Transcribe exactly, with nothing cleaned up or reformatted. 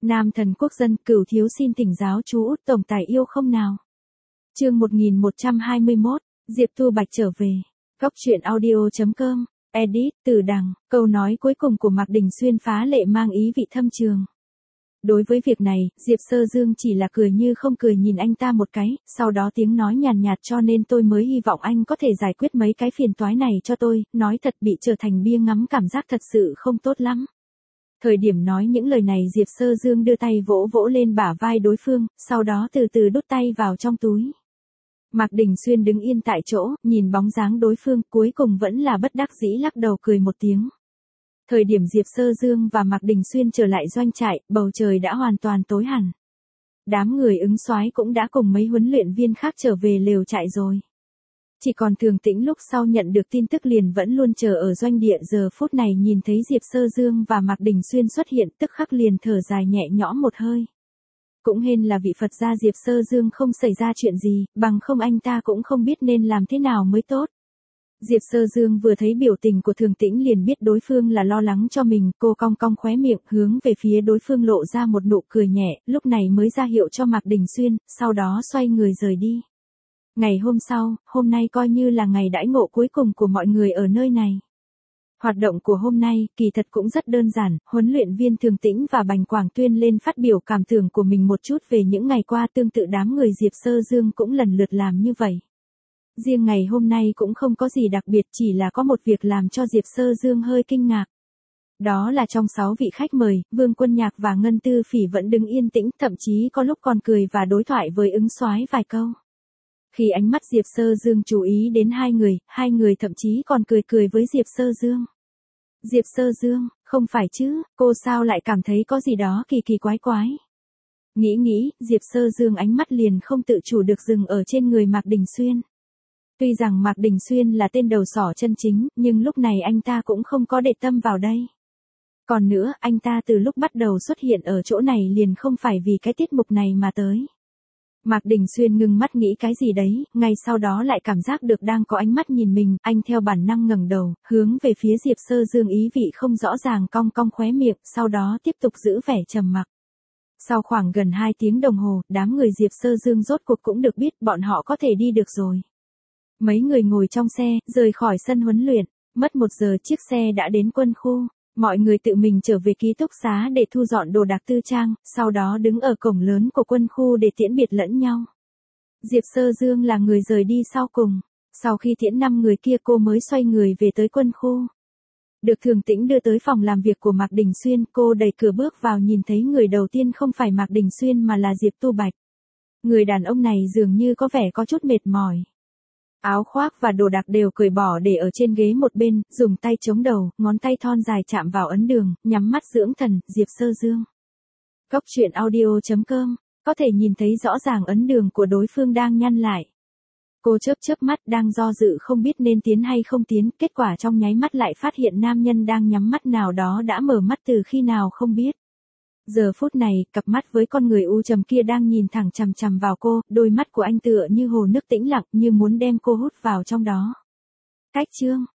Nam thần quốc dân, Cửu thiếu xin thỉnh giáo chú Út tổng tài yêu không nào. Chương một nghìn một trăm hai mươi mốt, Diệp Tu Bạch trở về. Góc truyện audio chấm com, edit, Từ Đằng, câu nói cuối cùng của Mạc Đình Xuyên phá lệ mang ý vị thâm trường. Đối với việc này, Diệp Sơ Dương chỉ là cười như không cười nhìn anh ta một cái, sau đó tiếng nói nhàn nhạt cho nên tôi mới hy vọng anh có thể giải quyết mấy cái phiền toái này cho tôi, nói thật bị trở thành bia ngắm cảm giác thật sự không tốt lắm. Thời điểm nói những lời này Diệp Sơ Dương đưa tay vỗ vỗ lên bả vai đối phương, sau đó từ từ đút tay vào trong túi. Mạc Đình Xuyên đứng yên tại chỗ, nhìn bóng dáng đối phương, cuối cùng vẫn là bất đắc dĩ lắc đầu cười một tiếng. Thời điểm Diệp Sơ Dương và Mạc Đình Xuyên trở lại doanh trại, bầu trời đã hoàn toàn tối hẳn. Đám người ứng soái cũng đã cùng mấy huấn luyện viên khác trở về lều trại rồi. Chỉ còn Thường Tĩnh lúc sau nhận được tin tức liền vẫn luôn chờ ở doanh địa, giờ phút này nhìn thấy Diệp Sơ Dương và Mạc Đình Xuyên xuất hiện tức khắc liền thở dài nhẹ nhõm một hơi. Cũng hên là vị Phật gia Diệp Sơ Dương không xảy ra chuyện gì, bằng không anh ta cũng không biết nên làm thế nào mới tốt. Diệp Sơ Dương vừa thấy biểu tình của Thường Tĩnh liền biết đối phương là lo lắng cho mình, cô cong cong khóe miệng hướng về phía đối phương lộ ra một nụ cười nhẹ, lúc này mới ra hiệu cho Mạc Đình Xuyên, sau đó xoay người rời đi. Ngày hôm sau, hôm nay coi như là ngày đãi ngộ cuối cùng của mọi người ở nơi này. Hoạt động của hôm nay, kỳ thật cũng rất đơn giản, huấn luyện viên Thường Tĩnh và Bành Quảng Tuyên lên phát biểu cảm tưởng của mình một chút về những ngày qua, tương tự đám người Diệp Sơ Dương cũng lần lượt làm như vậy. Riêng ngày hôm nay cũng không có gì đặc biệt, chỉ là có một việc làm cho Diệp Sơ Dương hơi kinh ngạc. Đó là trong sáu vị khách mời, Vương Quân Nhạc và Ngân Tư Phỉ vẫn đứng yên tĩnh, thậm chí có lúc còn cười và đối thoại với ứng soái vài câu. Khi ánh mắt Diệp Sơ Dương chú ý đến hai người, hai người thậm chí còn cười cười với Diệp Sơ Dương. Diệp Sơ Dương, không phải chứ, cô sao lại cảm thấy có gì đó kỳ kỳ quái quái. Nghĩ nghĩ, Diệp Sơ Dương ánh mắt liền không tự chủ được dừng ở trên người Mạc Đình Xuyên. Tuy rằng Mạc Đình Xuyên là tên đầu sỏ chân chính, nhưng lúc này anh ta cũng không có để tâm vào đây. Còn nữa, anh ta từ lúc bắt đầu xuất hiện ở chỗ này liền không phải vì cái tiết mục này mà tới. Mạc Đình Xuyên ngưng mắt nghĩ cái gì đấy, ngay sau đó lại cảm giác được đang có ánh mắt nhìn mình, anh theo bản năng ngẩng đầu, hướng về phía Diệp Sơ Dương ý vị không rõ ràng cong cong khóe miệng, sau đó tiếp tục giữ vẻ trầm mặc. Sau khoảng gần hai tiếng đồng hồ, đám người Diệp Sơ Dương rốt cuộc cũng được biết bọn họ có thể đi được rồi. Mấy người ngồi trong xe, rời khỏi sân huấn luyện, mất một giờ chiếc xe đã đến quân khu. Mọi người tự mình trở về ký túc xá để thu dọn đồ đạc tư trang, sau đó đứng ở cổng lớn của quân khu để tiễn biệt lẫn nhau. Diệp Sơ Dương là người rời đi sau cùng. Sau khi tiễn năm người kia cô mới xoay người về tới quân khu. Được Thường Tĩnh đưa tới phòng làm việc của Mạc Đình Xuyên, cô đẩy cửa bước vào nhìn thấy người đầu tiên không phải Mạc Đình Xuyên mà là Diệp Tu Bạch. Người đàn ông này dường như có vẻ có chút mệt mỏi. Áo khoác và đồ đạc đều cởi bỏ để ở trên ghế một bên, dùng tay chống đầu, ngón tay thon dài chạm vào ấn đường, nhắm mắt dưỡng thần, Diệp Sơ Dương. Góc truyện audio chấm com, có thể nhìn thấy rõ ràng ấn đường của đối phương đang nhăn lại. Cô chớp chớp mắt đang do dự không biết nên tiến hay không tiến, kết quả trong nháy mắt lại phát hiện nam nhân đang nhắm mắt nào đó đã mở mắt từ khi nào không biết. Giờ phút này, cặp mắt với con người u trầm kia đang nhìn thẳng chằm chằm vào cô, đôi mắt của anh tựa như hồ nước tĩnh lặng như muốn đem cô hút vào trong đó. Cách chương